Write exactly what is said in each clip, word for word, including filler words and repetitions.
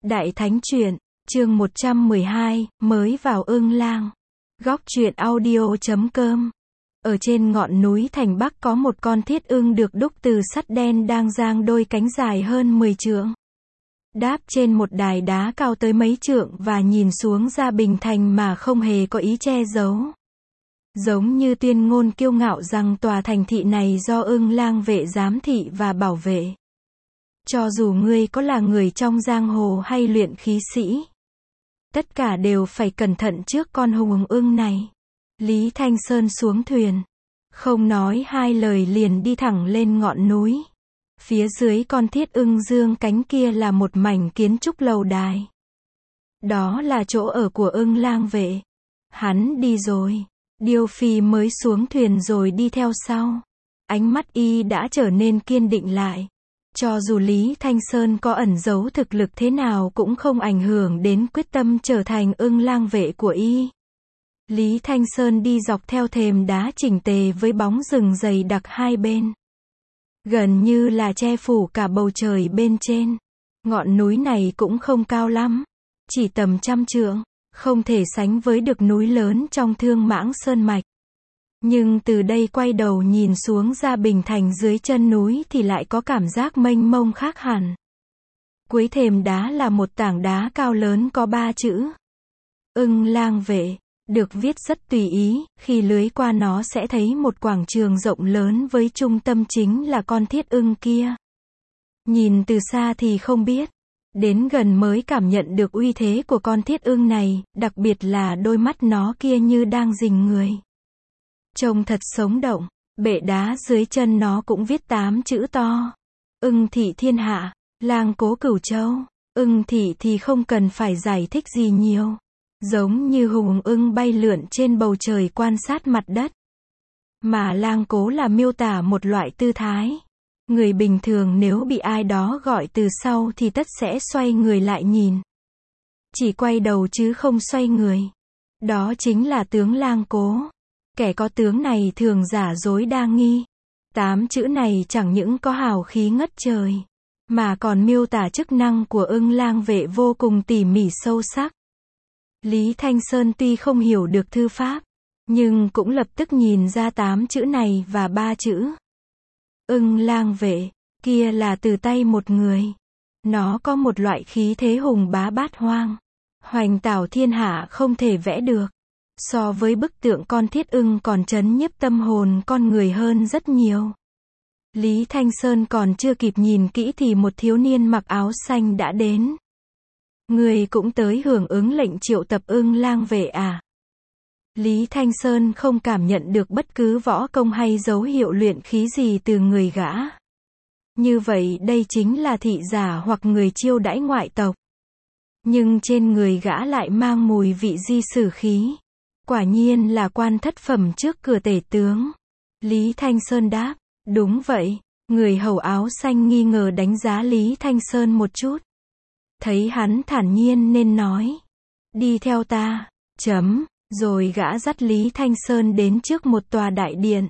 Đại Thánh Truyện, chương một trăm mười hai, mới vào Ưng Lang. Góc truyện audio chấm com. Ở trên ngọn núi thành Bắc có một con thiết ưng được đúc từ sắt đen đang giang đôi cánh dài hơn mười trượng. Đáp trên một đài đá cao tới mấy trượng và nhìn xuống ra bình thành mà không hề có ý che giấu. Giống như tuyên ngôn kiêu ngạo rằng tòa thành thị này do Ưng Lang vệ giám thị và bảo vệ. Cho dù ngươi có là người trong giang hồ hay luyện khí sĩ, tất cả đều phải cẩn thận trước con hùng ưng này. Lý Thanh Sơn xuống thuyền, không nói hai lời liền đi thẳng lên ngọn núi. Phía dưới con thiết ưng dương cánh kia là một mảnh kiến trúc lầu đài. Đó là chỗ ở của Ưng Lang vệ. Hắn đi rồi. Điêu Phi mới xuống thuyền rồi đi theo sau. Ánh mắt y đã trở nên kiên định lại. Cho dù Lý Thanh Sơn có ẩn giấu thực lực thế nào cũng không ảnh hưởng đến quyết tâm trở thành Ưng Lang vệ của y. Lý Thanh Sơn đi dọc theo thềm đá chỉnh tề với bóng rừng dày đặc hai bên. Gần như là che phủ cả bầu trời bên trên. Ngọn núi này cũng không cao lắm, chỉ tầm trăm trượng, không thể sánh với được núi lớn trong Thương Mãng Sơn Mạch. Nhưng từ đây quay đầu nhìn xuống ra bình thành dưới chân núi thì lại có cảm giác mênh mông khác hẳn. Cuối thềm đá là một tảng đá cao lớn có ba chữ Ưng Lang vệ, được viết rất tùy ý, khi lưới qua nó sẽ thấy một quảng trường rộng lớn với trung tâm chính là con thiết ưng kia. Nhìn từ xa thì không biết, đến gần mới cảm nhận được uy thế của con thiết ưng này, đặc biệt là đôi mắt nó kia như đang rình người. Trông thật sống động, bệ đá dưới chân nó cũng viết tám chữ to. Ưng thị thiên hạ, lang cố cửu châu. Ưng thị thì không cần phải giải thích gì nhiều. Giống như hùng ưng bay lượn trên bầu trời quan sát mặt đất. Mà lang cố là miêu tả một loại tư thái. Người bình thường nếu bị ai đó gọi từ sau thì tất sẽ xoay người lại nhìn. Chỉ quay đầu chứ không xoay người. Đó chính là tướng lang cố. Kẻ có tướng này thường giả dối đa nghi. Tám chữ này chẳng những có hào khí ngất trời, mà còn miêu tả chức năng của Ưng Lang vệ vô cùng tỉ mỉ sâu sắc. Lý Thanh Sơn tuy không hiểu được thư pháp, nhưng cũng lập tức nhìn ra tám chữ này và ba chữ Ưng Lang vệ, kia là từ tay một người. Nó có một loại khí thế hùng bá bát hoang, hoành tảo thiên hạ không thể vẽ được. So với bức tượng con thiết ưng còn trấn nhiếp tâm hồn con người hơn rất nhiều. Lý Thanh Sơn còn chưa kịp nhìn kỹ thì một thiếu niên mặc áo xanh đã đến. Người cũng tới hưởng ứng lệnh triệu tập Ưng Lang vệ à? Lý Thanh Sơn không cảm nhận được bất cứ võ công hay dấu hiệu luyện khí gì từ người gã. Như vậy đây chính là thị giả hoặc người chiêu đãi ngoại tộc. Nhưng trên người gã lại mang mùi vị di sử khí. Quả nhiên là quan thất phẩm trước cửa tể tướng. Lý Thanh Sơn đáp, đúng vậy. Người hầu áo xanh nghi ngờ đánh giá Lý Thanh Sơn một chút. Thấy hắn thản nhiên nên nói, đi theo ta, chấm, rồi gã dắt Lý Thanh Sơn đến trước một tòa đại điện.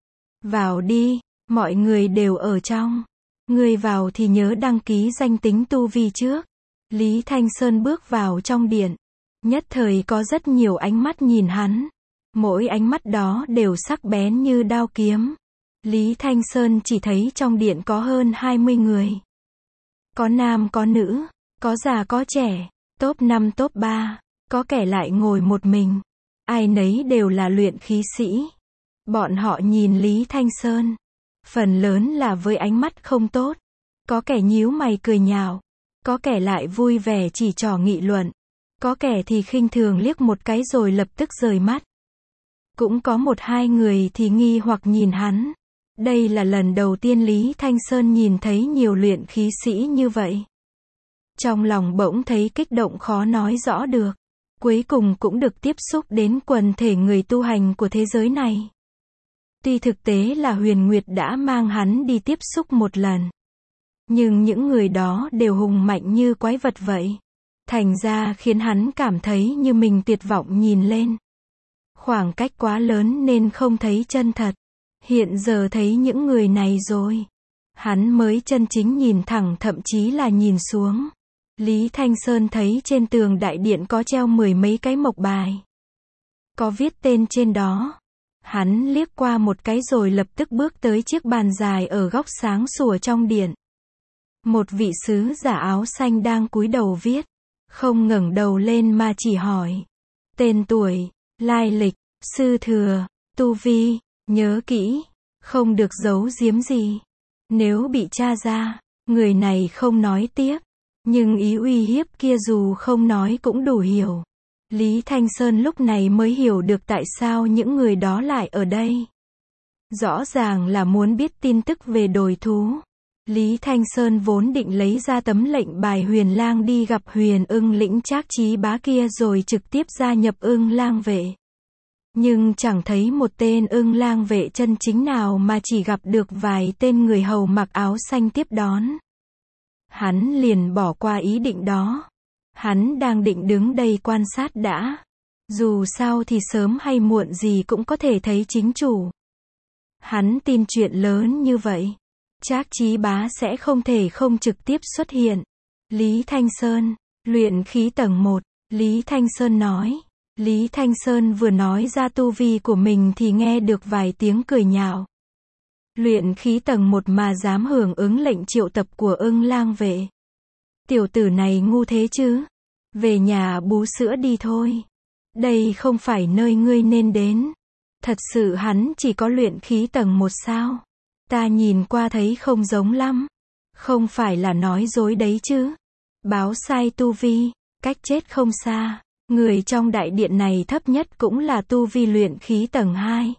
Vào đi, mọi người đều ở trong. Người vào thì nhớ đăng ký danh tính tu vi trước. Lý Thanh Sơn bước vào trong điện. Nhất thời có rất nhiều ánh mắt nhìn hắn. Mỗi ánh mắt đó đều sắc bén như đao kiếm. Lý Thanh Sơn chỉ thấy trong điện có hơn hai mươi người. Có nam có nữ, có già có trẻ, top năm top ba, có kẻ lại ngồi một mình. Ai nấy đều là luyện khí sĩ. Bọn họ nhìn Lý Thanh Sơn, phần lớn là với ánh mắt không tốt. Có kẻ nhíu mày cười nhạo, có kẻ lại vui vẻ chỉ trỏ nghị luận. Có kẻ thì khinh thường liếc một cái rồi lập tức rời mắt. Cũng có một hai người thì nghi hoặc nhìn hắn. Đây là lần đầu tiên Lý Thanh Sơn nhìn thấy nhiều luyện khí sĩ như vậy. Trong lòng bỗng thấy kích động khó nói rõ được. Cuối cùng cũng được tiếp xúc đến quần thể người tu hành của thế giới này. Tuy thực tế là Huyền Nguyệt đã mang hắn đi tiếp xúc một lần. Nhưng những người đó đều hùng mạnh như quái vật vậy. Thành ra khiến hắn cảm thấy như mình tuyệt vọng nhìn lên. Khoảng cách quá lớn nên không thấy chân thật. Hiện giờ thấy những người này rồi. Hắn mới chân chính nhìn thẳng thậm chí là nhìn xuống. Lý Thanh Sơn thấy trên tường đại điện có treo mười mấy cái mộc bài. Có viết tên trên đó. Hắn liếc qua một cái rồi lập tức bước tới chiếc bàn dài ở góc sáng sủa trong điện. Một vị sứ giả áo xanh đang cúi đầu viết. Không ngẩng đầu lên mà chỉ hỏi. Tên tuổi, lai lịch, sư thừa, tu vi, nhớ kỹ. Không được giấu giếm gì. Nếu bị tra ra, người này không nói tiếp. Nhưng ý uy hiếp kia dù không nói cũng đủ hiểu. Lý Thanh Sơn lúc này mới hiểu được tại sao những người đó lại ở đây. Rõ ràng là muốn biết tin tức về đồi thú. Lý Thanh Sơn vốn định lấy ra tấm lệnh bài Huyền Lang đi gặp Huyền Ưng lĩnh Trác Chí Bá kia rồi trực tiếp gia nhập Ưng Lang vệ. Nhưng chẳng thấy một tên Ưng Lang vệ chân chính nào mà chỉ gặp được vài tên người hầu mặc áo xanh tiếp đón. Hắn liền bỏ qua ý định đó. Hắn đang định đứng đây quan sát đã. Dù sao thì sớm hay muộn gì cũng có thể thấy chính chủ. Hắn tin chuyện lớn như vậy. Trác Chí Bá sẽ không thể không trực tiếp xuất hiện. Lý Thanh Sơn, luyện khí tầng một. Lý Thanh Sơn nói. Lý Thanh Sơn vừa nói ra tu vi của mình thì nghe được vài tiếng cười nhạo. Luyện khí tầng một mà dám hưởng ứng lệnh triệu tập của Ưng Lang vệ. Tiểu tử này ngu thế chứ. Về nhà bú sữa đi thôi. Đây không phải nơi ngươi nên đến. Thật sự hắn chỉ có luyện khí tầng một sao? Ta nhìn qua thấy không giống lắm. Không phải là nói dối đấy chứ. Báo sai tu vi, cách chết không xa. Người trong đại điện này thấp nhất cũng là tu vi luyện khí tầng hai.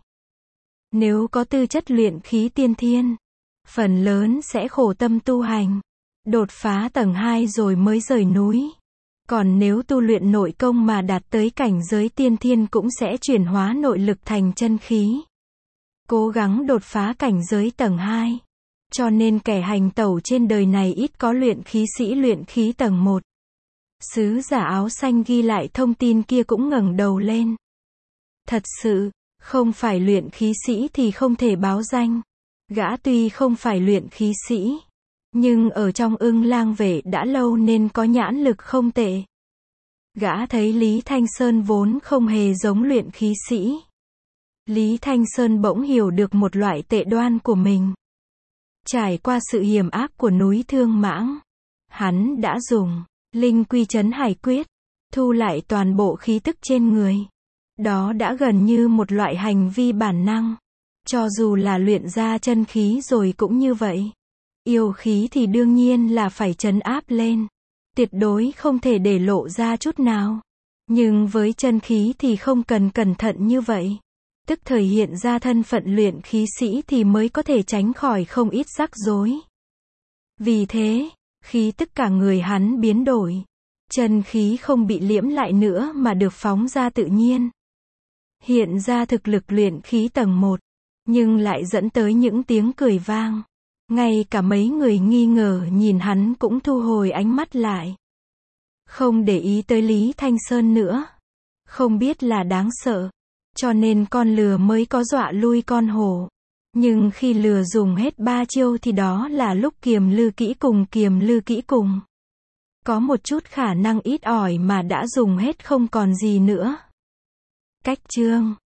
Nếu có tư chất luyện khí tiên thiên, phần lớn sẽ khổ tâm tu hành. Đột phá tầng hai rồi mới rời núi. Còn nếu tu luyện nội công mà đạt tới cảnh giới tiên thiên cũng sẽ chuyển hóa nội lực thành chân khí. Cố gắng đột phá cảnh giới tầng hai. Cho nên kẻ hành tẩu trên đời này ít có luyện khí sĩ luyện khí tầng một. Sứ giả áo xanh ghi lại thông tin kia cũng ngẩng đầu lên. Thật sự, không phải luyện khí sĩ thì không thể báo danh. Gã tuy không phải luyện khí sĩ, nhưng ở trong Ưng Lang vệ đã lâu nên có nhãn lực không tệ. Gã thấy Lý Thanh Sơn vốn không hề giống luyện khí sĩ. Lý Thanh Sơn bỗng hiểu được một loại tệ đoan của mình. Trải qua sự hiểm ác của núi Thương Mãng, hắn đã dùng Linh Quy Trấn Hải Quyết, thu lại toàn bộ khí tức trên người. Đó đã gần như một loại hành vi bản năng. Cho dù là luyện ra chân khí rồi cũng như vậy. Yêu khí thì đương nhiên là phải trấn áp lên. Tuyệt đối không thể để lộ ra chút nào. Nhưng với chân khí thì không cần cẩn thận như vậy. Tức thời hiện ra thân phận luyện khí sĩ thì mới có thể tránh khỏi không ít rắc rối. Vì thế, khí tức cả người hắn biến đổi. Chân khí không bị liễm lại nữa mà được phóng ra tự nhiên. Hiện ra thực lực luyện khí tầng một, nhưng lại dẫn tới những tiếng cười vang. Ngay cả mấy người nghi ngờ nhìn hắn cũng thu hồi ánh mắt lại. Không để ý tới Lý Thanh Sơn nữa. Không biết là đáng sợ. Cho nên con lừa mới có dọa lui con hổ. Nhưng khi lừa dùng hết ba chiêu thì đó là lúc kiềm lư kỹ cùng kiềm lư kỹ cùng. Có một chút khả năng ít ỏi mà đã dùng hết không còn gì nữa. Cách chương